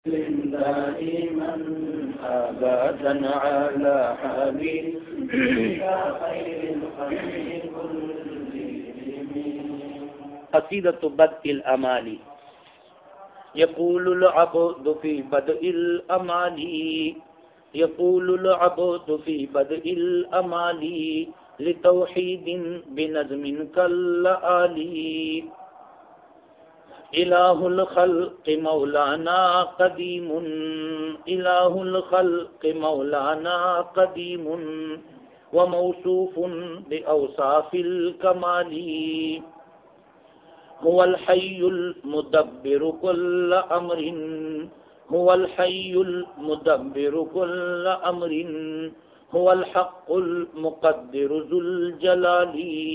دائما أبدا على حبيبك خير الخلق كلهم. قصيدة بدء الأمال. يقول العبد في بدء الأمال يقول العبد في بدء الأمال لتوحيد بنظم كالآلي. إله الخلق مولانا قديم إله الخلق مولانا قديم وموصوف بأوصاف الكمال. هو الحي المدبر كل أمر هو الحي المدبر كل أمر هو الحق المقدر ذو الجلال.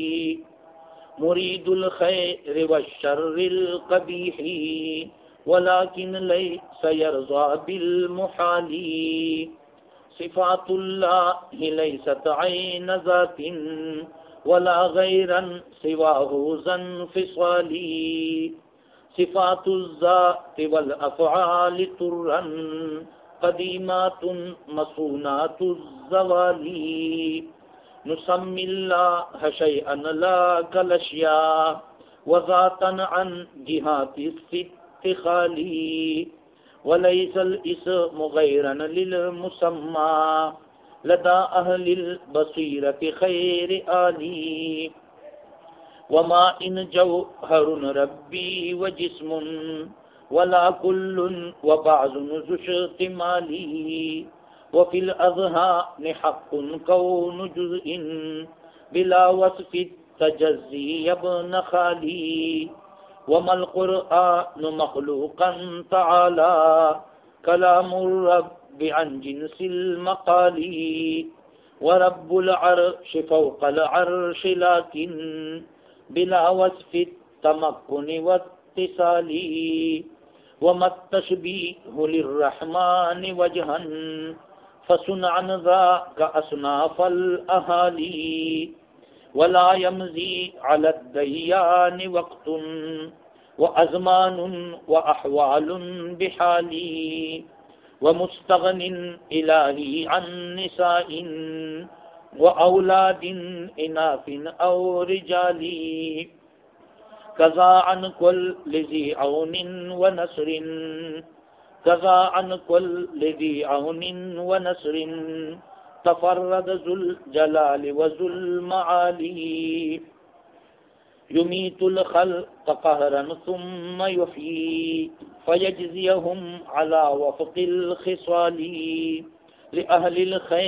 مريد الخير والشر القبيح ولكن ليس يرضى بالمحال. صفات الله ليست عين ذات ولا غيرا سواه ذا انفصال. صفات الذات والأفعال طرا قديمات مصونات الزوال. نسمي الله شيئا لا كالأشياء وذاتا عن جهات الست خالي. وليس الاسم غيرا للمسمى لدى أهل البصيرة خير آلي. وما إن جوهر ربي وجسم ولا كل وبعض ذو اشتمالي. وفي الأذهان حق كون جزء بلا وصف التجزي يا ابن خالي. وما القرآن مخلوقا تعالى كلام الرب عن جنس المقال. ورب العرش فوق العرش لكن بلا وصف التمكن واتصال. وما التشبيه للرحمن وجها فصنعا ذاك أصناف الأهالي. ولا يمضي على الديان وقت وأزمان وأحوال بحالي. ومستغن إلهي عن نساء وأولاد إناث أو رجال. كذا عن كل ذي عون ونصر كذا عن كل ذي عون ونصر تفرد ذو الجلال وذو المعالي. يميت الخلق قهرا ثم يحيي فيجزيهم على وفق الخصال. لأهل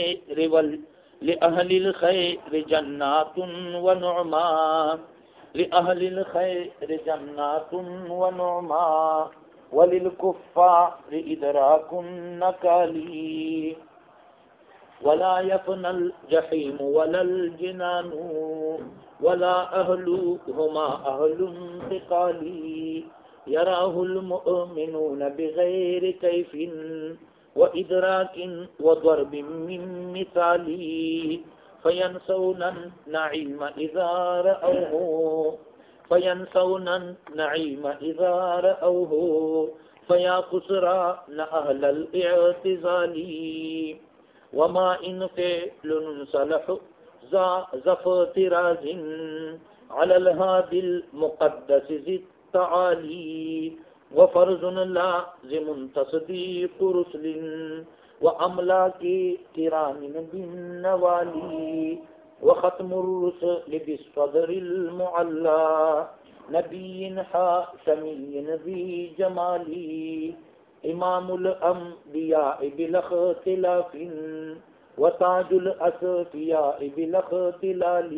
الخير جنات ونعما لأهل الخير جنات ونعما وللكفار إدراك النكال. ولا يفنى الجحيم ولا الجنان ولا أهلهما أهل انتقال. يراه المؤمنون بغير كيف وإدراك وضرب من مثال. فينسون النعيم إذا رأوه فينسون النعيم إذا رأوه فيا خسران أهل الاعتزال. وما إن فعل صلح زف طراز على الهادي المقدس ذي التعالي. وفرض لازم تصديق رسل وأملاك كرام بالنوالي. وختم الرسل بالصدر المعلى نبي حاشمي ذي جمالي. إمام الأنبياء بلا اختلاف وتاج الأصفياء بلا اختلال.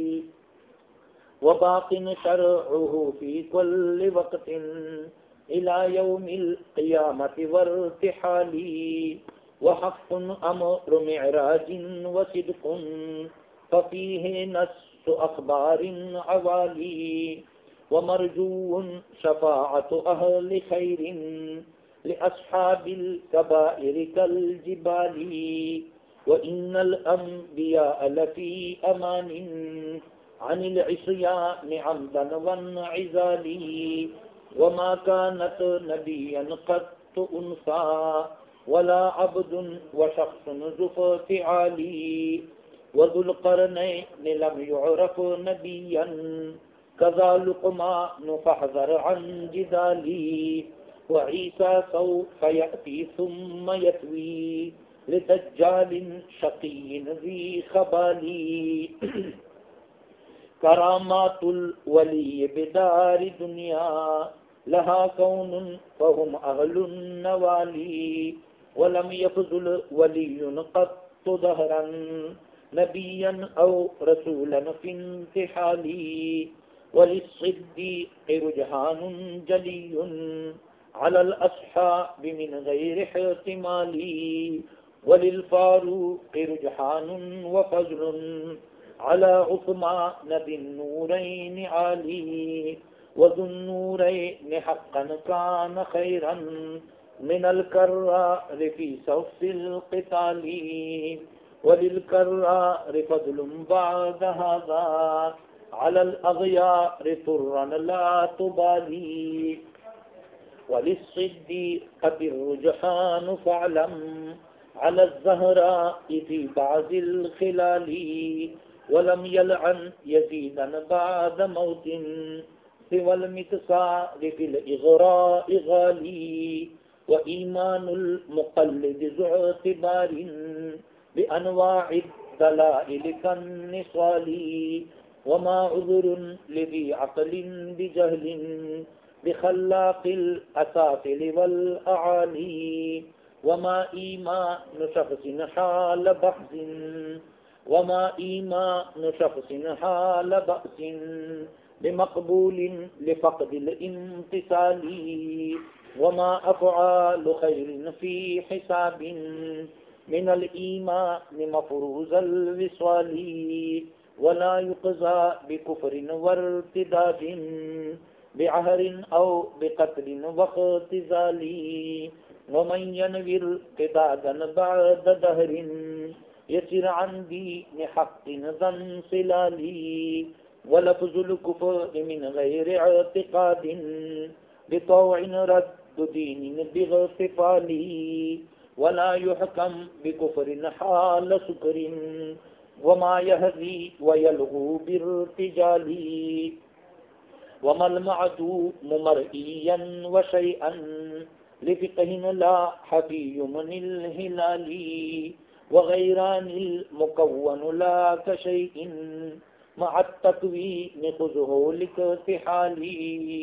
وباق شرعه في كل وقت إلى يوم القيامة وارتحال. وحق أمر معراج وصدق ففيه نص أخبار عوالي. ومرجو شفاعة أهل خير لأصحاب الكبائر كالجبال. وإن الأنبياء لفي أمان عن العصيان عمدا وانعزال. وما كانت نبيا قد कत्तु उन्सा वला अब्दुन व शख्सन ज़ुफ़ति आली वज़ुल क़रनैन लम युअरफ़ नबिय्यन कज़ा लुक़मान फ़हज़र अन जिदाली व ईसा सौफ़ यअती सुम्म यत्वी लिदज्जालिन शक़िय्यिन ज़ी ख़बाली करामातुल वली बिदारि दुनिया लहा कौनुन फहुम अहलुन नवाली वलम यफ़ज़ुल वलियुन क़त्तु दहरन नबिय्यन औ रसूलन फ़िन्तिहाली वलिस्सिद्दीक़ि रुजहानुन जलियुन अलल अस्हाबि मिन गैरि इह्तिमाली वलिलफ़ारूक़ि रुजहानुन व फ़ज़्लुन अला उस्मान बिन्नूरैनि आली वज़ुन्नूरैनि हक़्क़न कान खैरन मिनल कर्रारि फ़ी सफ़्फ़िल क़िताली वलिलकर्रारि फ़ज़्लुन बअद हाज़ा अलल अग़यारि तुर्रन ला तुबाली वलिस्सिद्दीक़ि रुजहानु फ़अलम अला ज़हराइ फ़ी बअज़िल ख़िलाली वलम यलअन यज़ीदन बअद मौतिन सिवल मिक़सारि फ़िल इग़राइ गाली व ईमानुल मुक़ल्लिद ज़ुअतिबारिन बिअनवाइद दलाइल कन्निसाली वमा उज़्रुन लिज़ी अक़लिन बिजहलिन बिख़ल्लाक़िल असाफ़िल वल अआली वमा ईमानु शख़्सिन हाल बहज़िन वमा ईमानु शख़्सिन हाल बअसिन बिमक़बूलिन लिफ़क़दिल इम्तिसाली वमा अफ़आलु ख़ैरिन फ़ी हिसाबिन मिनल ईमान मफ़रूज़ल विस्वाली वला युक़ज़ा बिकुफ़्रिन वर्तिदादिन बिअहरिन औ बिक़त्लिन वक़्तिज़ाली वमन यनविर क़िदादन बअद दहरिन यसिर अन दीन हक़्क़िन ज़न सिलाली वलफ़्ज़ुल कुफ़्रि मिन गैरि इअ्तिक़ादिन बितौइन रद्दु दीनिन बिग़्तिफ़ाली वला युहकम बिकुफ़्रिन हाल सुकरिन वमा यहज़ी व यलग़ू बिर्तिजाली वमल मअदूम मर्इयन व शैअन लिफ़िक़हिन ला हफ़ीयुमनिल हिलाली व गैरानिल मुकव्वन ला कशैइन मअत तक़वीन ख़ुज़हो लिक़्तिहाली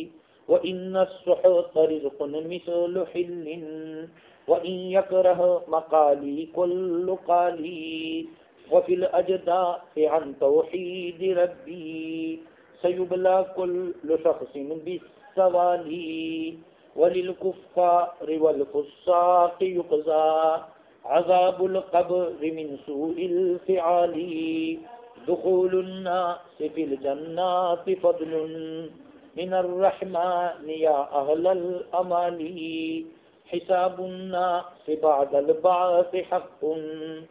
व इन्नस्सुहत रिज़्क़ुन मिस्लु हिल्लिन व इन यकरह मक़ाली कुल्लु क़ाली व फ़िल अजदाथि अन तौहीद रब्बी सयुबला कुल्लु शख़्सिन बिस्सवाली वलिलकुफ़्फ़ारि वल फ़ुस्साक़ि युक़ज़ा अज़ाबुल क़ब्रि मिन सूइल फ़िआली दुख़ूलुन नासि फ़िल जन्नाति फ़ज़्लुन मिनर रहमानि या अहलल अमाली हिसाबुन नासि बअदल बअसि हक़्क़ुन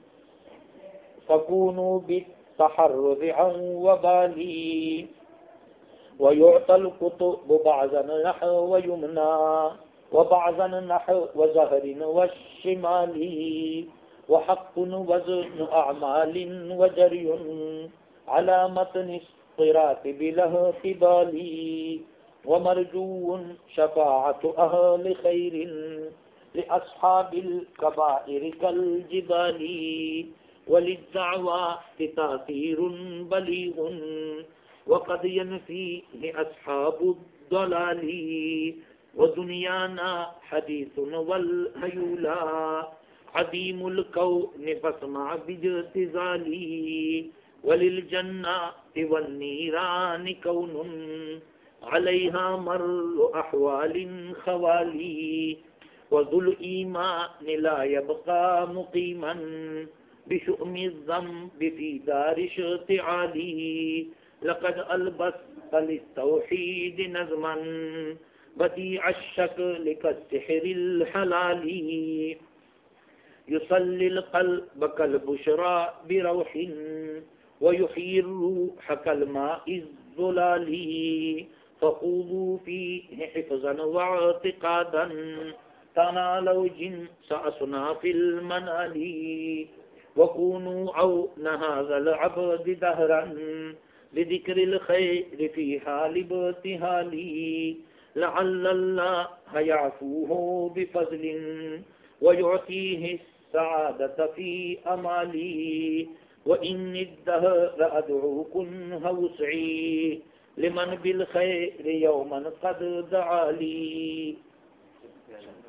फ़कूनू बित्तहर्रुज़ि अन वबाली वयुअतल कुतुबु बअज़न नहव युमना व बअज़न नहव ज़हरिन वश्शिमाली व हक़्क़ुन वज़नु अअमालिन व जरियुन अला मतनिस क़िराति बिलहतिबाली व मरजूउन शफ़ाअतु अहलि ख़ैरिन लिअस्हाबिल कबाइर कल जिबाली वलिद्दअवाति तासीरुन बलीगुन वक़द यनफ़ी लिअस्हाबुद्दलाली व दुनियाना हदीसुन वल हयूला अदीमुल कौनि फस्मा बिजतिज़ाली वलिल जन्नाति वन नीरानि कौनुन अलैहा मर्रु अहवालिन खवाली व ज़ुल ईमान ला यबक़ा मुक़ीमन बिशुअमि ज़ंबि फ़ी दारि इश्तिआली लक़द अलबस्ता लित्तौहीद नज़्मन बदीअ अश्शक्ल कस्सिहरिल हलाली युसल्लिल क़ल्ब कल बुशरा बिरौहिन व युहीर रूह कल माइज़ ज़ुलाली फ़ख़ूज़ू फ़ीहि हिफ़्ज़न व इअ्तिक़ादन तनालौ जिन सासुना फिल मनाली वकूनु औ नहाज़ल अब्द दहरन लिदिक्रिल खैर फी हालिबतिहाली लअल्लल्लाह याफूहु बिफज़लिन व युअतीहि सआदत फी अमाली व इन्नी दहर अदउकुन हवसई लिमन बिल खैर यौमन कद दआली।